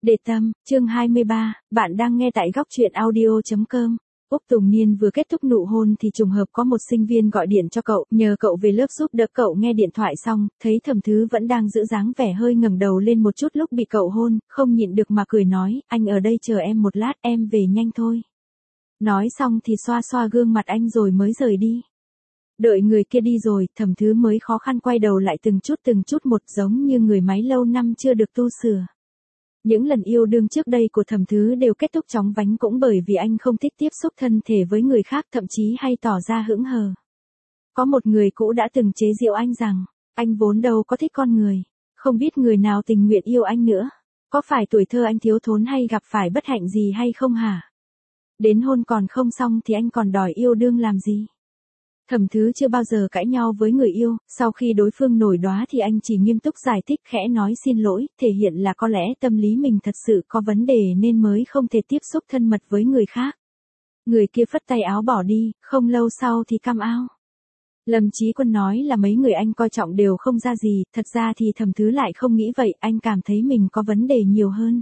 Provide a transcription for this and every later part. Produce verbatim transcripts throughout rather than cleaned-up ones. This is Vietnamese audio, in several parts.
Để tâm, chương hai mươi ba, bạn đang nghe tại góc truyện audio chấm com. Úc Tùng Niên vừa kết thúc nụ hôn thì trùng hợp có một sinh viên gọi điện cho cậu, nhờ cậu về lớp giúp đỡ cậu nghe điện thoại xong, thấy Thẩm Thứ vẫn đang giữ dáng vẻ hơi ngẩng đầu lên một chút lúc bị cậu hôn, không nhịn được mà cười nói, anh ở đây chờ em một lát, em về nhanh thôi. Nói xong thì xoa xoa gương mặt anh rồi mới rời đi. Đợi người kia đi rồi, Thẩm Thứ mới khó khăn quay đầu lại từng chút từng chút một giống như người máy lâu năm chưa được tu sửa. Những lần yêu đương trước đây của Thẩm Thứ đều kết thúc chóng vánh cũng bởi vì anh không thích tiếp xúc thân thể với người khác, thậm chí hay tỏ ra hững hờ. Có một người cũ đã từng chế giễu anh rằng, anh vốn đâu có thích con người, không biết người nào tình nguyện yêu anh nữa. Có phải tuổi thơ anh thiếu thốn hay gặp phải bất hạnh gì hay không hả? Đến hôn còn không xong thì anh còn đòi yêu đương làm gì? Thẩm Thứ chưa bao giờ cãi nhau với người yêu, sau khi đối phương nổi đoá thì anh chỉ nghiêm túc giải thích khẽ nói xin lỗi, thể hiện là có lẽ tâm lý mình thật sự có vấn đề nên mới không thể tiếp xúc thân mật với người khác. Người kia phất tay áo bỏ đi, không lâu sau thì cam ao. Lâm Chí Quân nói là mấy người anh coi trọng đều không ra gì, thật ra thì Thẩm Thứ lại không nghĩ vậy, anh cảm thấy mình có vấn đề nhiều hơn.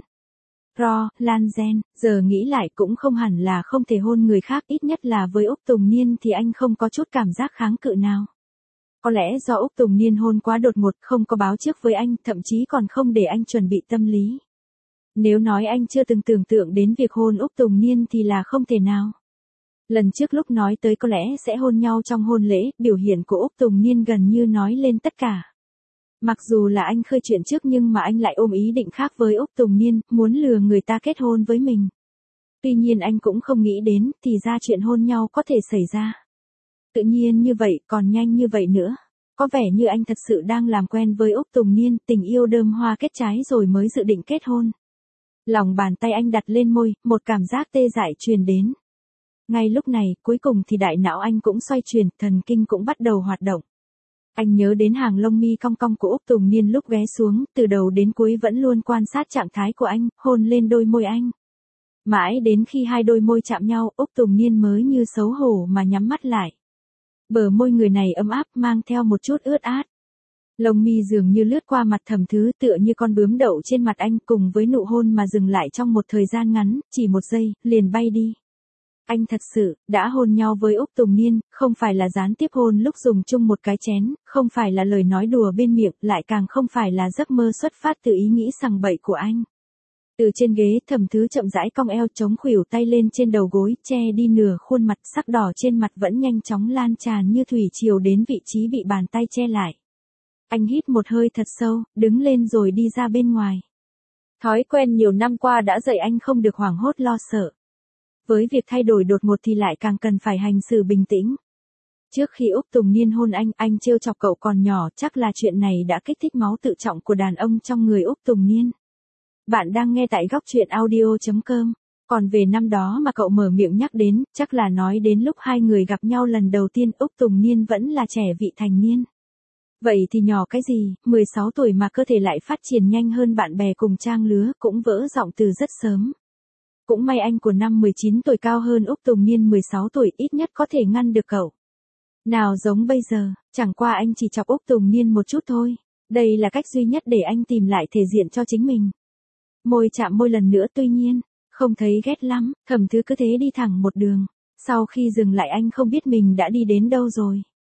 Ro, Lan Gen, giờ nghĩ lại cũng không hẳn là không thể hôn người khác, ít nhất là với Úc Tùng Niên thì anh không có chút cảm giác kháng cự nào. Có lẽ do Úc Tùng Niên hôn quá đột ngột, không có báo trước với anh, thậm chí còn không để anh chuẩn bị tâm lý. Nếu nói anh chưa từng tưởng tượng đến việc hôn Úc Tùng Niên thì là không thể nào. Lần trước lúc nói tới có lẽ sẽ hôn nhau trong hôn lễ, biểu hiện của Úc Tùng Niên gần như nói lên tất cả. Mặc dù là anh khơi chuyện trước nhưng mà anh lại ôm ý định khác với Úc Tùng Niên, muốn lừa người ta kết hôn với mình. Tuy nhiên anh cũng không nghĩ đến, thì ra chuyện hôn nhau có thể xảy ra. Tự nhiên như vậy, còn nhanh như vậy nữa. Có vẻ như anh thật sự đang làm quen với Úc Tùng Niên, tình yêu đơm hoa kết trái rồi mới dự định kết hôn. Lòng bàn tay anh đặt lên môi, một cảm giác tê dại truyền đến. Ngay lúc này, cuối cùng thì đại não anh cũng xoay chuyển, thần kinh cũng bắt đầu hoạt động. Anh nhớ đến hàng lông mi cong cong của Úc Tùng Niên lúc ghé xuống, từ đầu đến cuối vẫn luôn quan sát trạng thái của anh, hôn lên đôi môi anh. Mãi đến khi hai đôi môi chạm nhau, Úc Tùng Niên mới như xấu hổ mà nhắm mắt lại. Bờ môi người này ấm áp mang theo một chút ướt át. Lông mi dường như lướt qua mặt Thẩm Thứ tựa như con bướm đậu trên mặt anh, cùng với nụ hôn mà dừng lại trong một thời gian ngắn, chỉ một giây, liền bay đi. Anh thật sự, đã hôn nhau với Úc Tùng Niên, không phải là gián tiếp hôn lúc dùng chung một cái chén, không phải là lời nói đùa bên miệng, lại càng không phải là giấc mơ xuất phát từ ý nghĩ sằng bậy của anh. Từ trên ghế, Thẩm Thứ chậm rãi cong eo chống khuỷu tay lên trên đầu gối, che đi nửa khuôn mặt, sắc đỏ trên mặt vẫn nhanh chóng lan tràn như thủy triều đến vị trí bị bàn tay che lại. Anh hít một hơi thật sâu, đứng lên rồi đi ra bên ngoài. Thói quen nhiều năm qua đã dạy anh không được hoảng hốt lo sợ. Với việc thay đổi đột ngột thì lại càng cần phải hành xử bình tĩnh. Trước khi Úc Tùng Niên hôn anh, anh trêu chọc cậu còn nhỏ, chắc là chuyện này đã kích thích máu tự trọng của đàn ông trong người Úc Tùng Niên. Bạn đang nghe tại góc truyện audio chấm com. Còn về năm đó mà cậu mở miệng nhắc đến, chắc là nói đến lúc hai người gặp nhau lần đầu tiên, Úc Tùng Niên vẫn là trẻ vị thành niên. Vậy thì nhỏ cái gì, mười sáu tuổi mà cơ thể lại phát triển nhanh hơn bạn bè cùng trang lứa, cũng vỡ giọng từ rất sớm. Cũng may anh của năm mười chín tuổi cao hơn Úc Tùng Niên mười sáu tuổi, ít nhất có thể ngăn được cậu. Nào giống bây giờ, chẳng qua anh chỉ chọc Úc Tùng Niên một chút thôi. Đây là cách duy nhất để anh tìm lại thể diện cho chính mình. Môi chạm môi lần nữa, tuy nhiên, không thấy ghét lắm, Thẩm Thứ cứ thế đi thẳng một đường. Sau khi dừng lại anh không biết mình đã đi đến đâu rồi.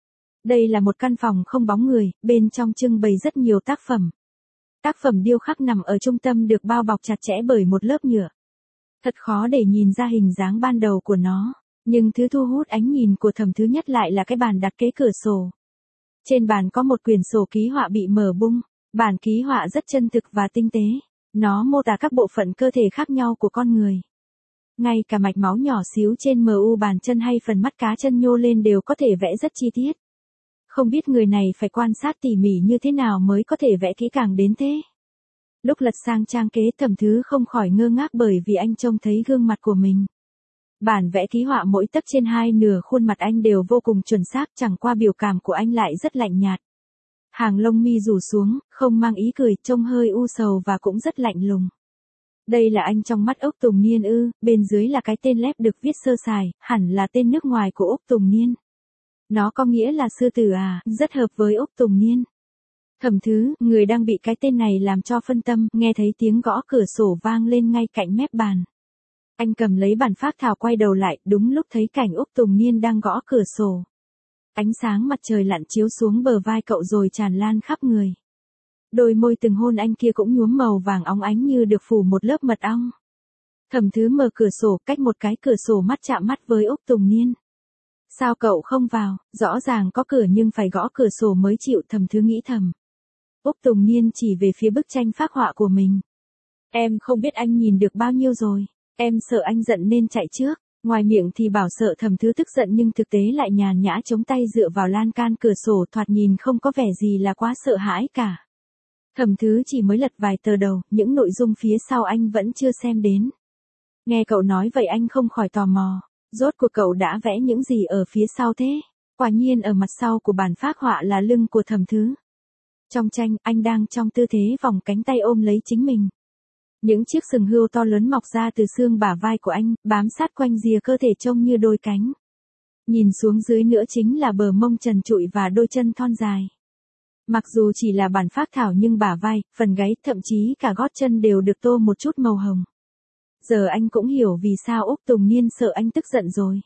Đây là một căn phòng không bóng người, bên trong trưng bày rất nhiều tác phẩm. Tác phẩm điêu khắc nằm ở trung tâm được bao bọc chặt chẽ bởi một lớp nhựa. Thật khó để nhìn ra hình dáng ban đầu của nó, nhưng thứ thu hút ánh nhìn của Thẩm Thứ nhất lại là cái bàn đặt kế cửa sổ. Trên bàn có một quyển sổ ký họa bị mở bung, bản ký họa rất chân thực và tinh tế, nó mô tả các bộ phận cơ thể khác nhau của con người. Ngay cả mạch máu nhỏ xíu trên mu bàn chân hay phần mắt cá chân nhô lên đều có thể vẽ rất chi tiết. Không biết người này phải quan sát tỉ mỉ như thế nào mới có thể vẽ kỹ càng đến thế. Lúc lật sang trang kế, Thẩm Thứ không khỏi ngơ ngác bởi vì anh trông thấy gương mặt của mình. Bản vẽ ký họa mỗi tấc trên hai nửa khuôn mặt anh đều vô cùng chuẩn xác, chẳng qua biểu cảm của anh lại rất lạnh nhạt. Hàng lông mi rủ xuống, không mang ý cười, trông hơi u sầu và cũng rất lạnh lùng. Đây là anh trong mắt Úc Tùng Niên ư? Bên dưới là cái tên lép được viết sơ sài, hẳn là tên nước ngoài của Úc Tùng Niên. Nó có nghĩa là sư tử à, rất hợp với Úc Tùng Niên. Thẩm Thứ, người đang bị cái tên này làm cho phân tâm, nghe thấy tiếng gõ cửa sổ vang lên ngay cạnh mép bàn. Anh cầm lấy bản phác thảo quay đầu lại, đúng lúc thấy cảnh Úc Tùng Niên đang gõ cửa sổ. Ánh sáng mặt trời lặn chiếu xuống bờ vai cậu rồi tràn lan khắp người. Đôi môi từng hôn anh kia cũng nhuốm màu vàng óng ánh như được phủ một lớp mật ong. Thẩm Thứ mở cửa sổ, cách một cái cửa sổ mắt chạm mắt với Úc Tùng Niên. Sao cậu không vào, rõ ràng có cửa nhưng phải gõ cửa sổ mới chịu, Thẩm Thứ nghĩ thầm. Úc Tùng Niên chỉ về phía bức tranh phác họa của mình. Em không biết anh nhìn được bao nhiêu rồi, em sợ anh giận nên chạy trước. Ngoài miệng thì bảo sợ Thẩm Thứ tức giận nhưng thực tế lại nhàn nhã chống tay dựa vào lan can cửa sổ, thoạt nhìn không có vẻ gì là quá sợ hãi cả. Thẩm Thứ chỉ mới lật vài tờ đầu, những nội dung phía sau anh vẫn chưa xem đến. Nghe cậu nói vậy anh không khỏi tò mò, rốt cuộc cậu đã vẽ những gì ở phía sau thế? Quả nhiên ở mặt sau của bản phác họa là lưng của Thẩm Thứ. Trong tranh, anh đang trong tư thế vòng cánh tay ôm lấy chính mình. Những chiếc sừng hươu to lớn mọc ra từ xương bả vai của anh, bám sát quanh rìa cơ thể trông như đôi cánh. Nhìn xuống dưới nữa chính là bờ mông trần trụi và đôi chân thon dài. Mặc dù chỉ là bản phác thảo nhưng bả vai, phần gáy, thậm chí cả gót chân đều được tô một chút màu hồng. Giờ anh cũng hiểu vì sao Úc Tùng Niên sợ anh tức giận rồi.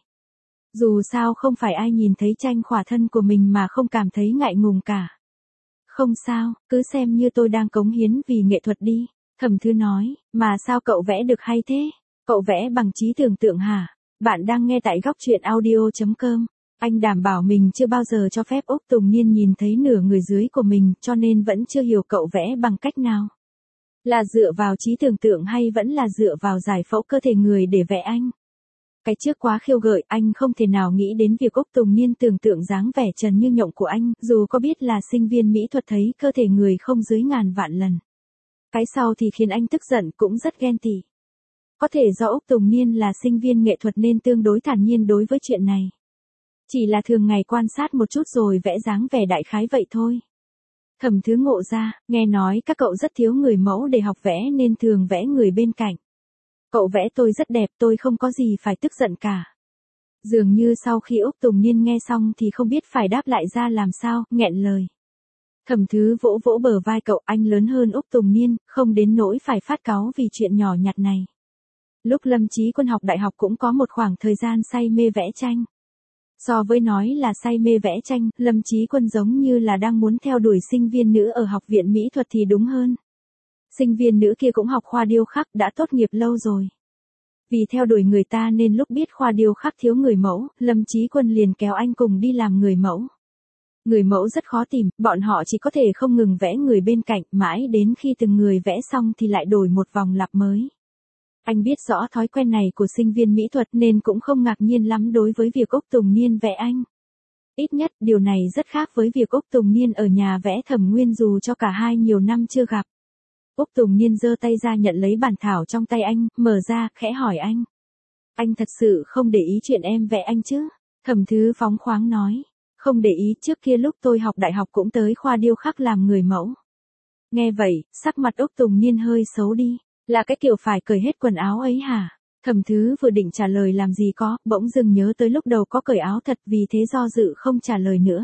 Dù sao không phải ai nhìn thấy tranh khỏa thân của mình mà không cảm thấy ngại ngùng cả. Không sao, cứ xem như tôi đang cống hiến vì nghệ thuật đi. Thẩm Thứ nói, mà sao cậu vẽ được hay thế? Cậu vẽ bằng trí tưởng tượng hả? Bạn đang nghe tại góc truyện audio chấm com. Anh đảm bảo mình chưa bao giờ cho phép Úc Tùng Niên nhìn thấy nửa người dưới của mình, cho nên vẫn chưa hiểu cậu vẽ bằng cách nào. Là dựa vào trí tưởng tượng hay vẫn là dựa vào giải phẫu cơ thể người để vẽ anh? Cái trước quá khiêu gợi, anh không thể nào nghĩ đến việc Úc Tùng Niên tưởng tượng dáng vẻ trần như nhộng của anh, dù có biết là sinh viên mỹ thuật thấy cơ thể người không dưới ngàn vạn lần. Cái sau thì khiến anh tức giận, cũng rất ghen tị. Có thể do Úc Tùng Niên là sinh viên nghệ thuật nên tương đối thản nhiên đối với chuyện này. Chỉ là thường ngày quan sát một chút rồi vẽ dáng vẻ đại khái vậy thôi. Thẩm Thứ ngộ ra, nghe nói các cậu rất thiếu người mẫu để học vẽ nên thường vẽ người bên cạnh. Cậu vẽ tôi rất đẹp, tôi không có gì phải tức giận cả. Dường như sau khi Úc Tùng Niên nghe xong thì không biết phải đáp lại ra làm sao, nghẹn lời. Thẩm Thứ vỗ vỗ bờ vai cậu, anh lớn hơn Úc Tùng Niên, không đến nỗi phải phát cáu vì chuyện nhỏ nhặt này. Lúc Lâm Chí Quân học đại học cũng có một khoảng thời gian say mê vẽ tranh. So với nói là say mê vẽ tranh, Lâm Chí Quân giống như là đang muốn theo đuổi sinh viên nữ ở học viện mỹ thuật thì đúng hơn. Sinh viên nữ kia cũng học khoa điêu khắc, đã tốt nghiệp lâu rồi. Vì theo đuổi người ta nên lúc biết khoa điêu khắc thiếu người mẫu, Lâm Chí Quân liền kéo anh cùng đi làm người mẫu. Người mẫu rất khó tìm, bọn họ chỉ có thể không ngừng vẽ người bên cạnh, mãi đến khi từng người vẽ xong thì lại đổi một vòng lặp mới. Anh biết rõ thói quen này của sinh viên mỹ thuật nên cũng không ngạc nhiên lắm đối với việc Úc Tùng Niên vẽ anh. Ít nhất, điều này rất khác với việc Úc Tùng Niên ở nhà vẽ Thẩm Nguyên dù cho cả hai nhiều năm chưa gặp. Úc Tùng Niên giơ tay ra nhận lấy bản thảo trong tay anh, mở ra, khẽ hỏi anh. Anh thật sự không để ý chuyện em vẽ anh chứ? Thẩm Thứ phóng khoáng nói. Không để ý, trước kia lúc tôi học đại học cũng tới khoa điêu khắc làm người mẫu. Nghe vậy, sắc mặt Úc Tùng Niên hơi xấu đi. Là cái kiểu phải cởi hết quần áo ấy hả? Thẩm Thứ vừa định trả lời làm gì có, bỗng dưng nhớ tới lúc đầu có cởi áo thật, vì thế do dự không trả lời nữa.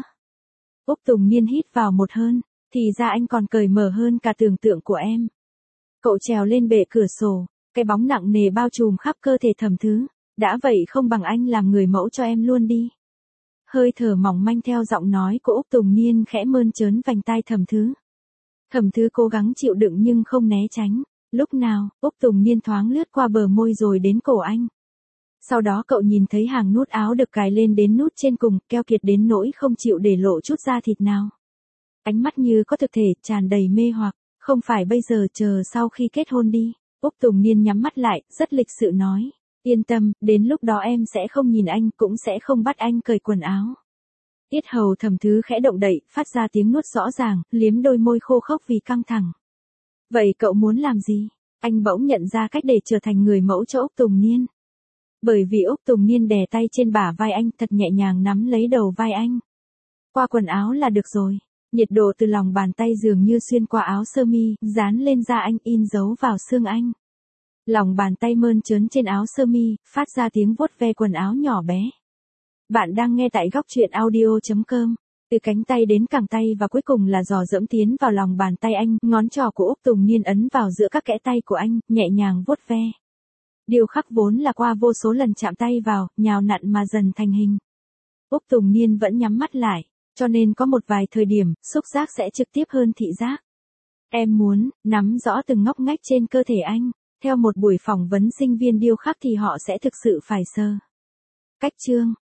Úc Tùng Niên hít vào một hơi, thì ra anh còn cởi mở hơn cả tưởng tượng của em. Cậu trèo lên bệ cửa sổ, cái bóng nặng nề bao trùm khắp cơ thể Thẩm Thứ. Đã vậy không bằng anh làm người mẫu cho em luôn đi. Hơi thở mỏng manh theo giọng nói của Úc Tùng Niên khẽ mơn trớn vành tai Thẩm Thứ. Thẩm Thứ cố gắng chịu đựng nhưng không né tránh. Lúc nào, Úc Tùng Niên thoáng lướt qua bờ môi rồi đến cổ anh. Sau đó cậu nhìn thấy hàng nút áo được cài lên đến nút trên cùng, keo kiệt đến nỗi không chịu để lộ chút da thịt nào. Ánh mắt như có thực thể, tràn đầy mê hoặc. Không phải bây giờ, chờ sau khi kết hôn đi. Úc Tùng Niên nhắm mắt lại, rất lịch sự nói. Yên tâm, đến lúc đó em sẽ không nhìn anh, cũng sẽ không bắt anh cởi quần áo. Yết hầu Thẩm Thứ khẽ động đậy, phát ra tiếng nuốt rõ ràng, liếm đôi môi khô khốc vì căng thẳng. Vậy cậu muốn làm gì? Anh bỗng nhận ra cách để trở thành người mẫu cho Úc Tùng Niên. Bởi vì Úc Tùng Niên đè tay trên bả vai anh, thật nhẹ nhàng nắm lấy đầu vai anh. Qua quần áo là được rồi. Nhiệt độ từ lòng bàn tay dường như xuyên qua áo sơ mi, dán lên da anh, in dấu vào xương anh. Lòng bàn tay mơn trớn trên áo sơ mi, phát ra tiếng vuốt ve quần áo nhỏ bé. Bạn đang nghe tại góc truyện audio chấm com. Từ cánh tay đến cẳng tay và cuối cùng là dò dẫm tiến vào lòng bàn tay anh, ngón trỏ của Úc Tùng Niên ấn vào giữa các kẽ tay của anh, nhẹ nhàng vuốt ve. Điêu khắc vốn là qua vô số lần chạm tay vào, nhào nặn mà dần thành hình. Úc Tùng Niên vẫn nhắm mắt lại, cho nên có một vài thời điểm, xúc giác sẽ trực tiếp hơn thị giác. Em muốn nắm rõ từng ngóc ngách trên cơ thể anh. Theo một buổi phỏng vấn sinh viên điêu khắc thì họ sẽ thực sự phải sờ. Cách chương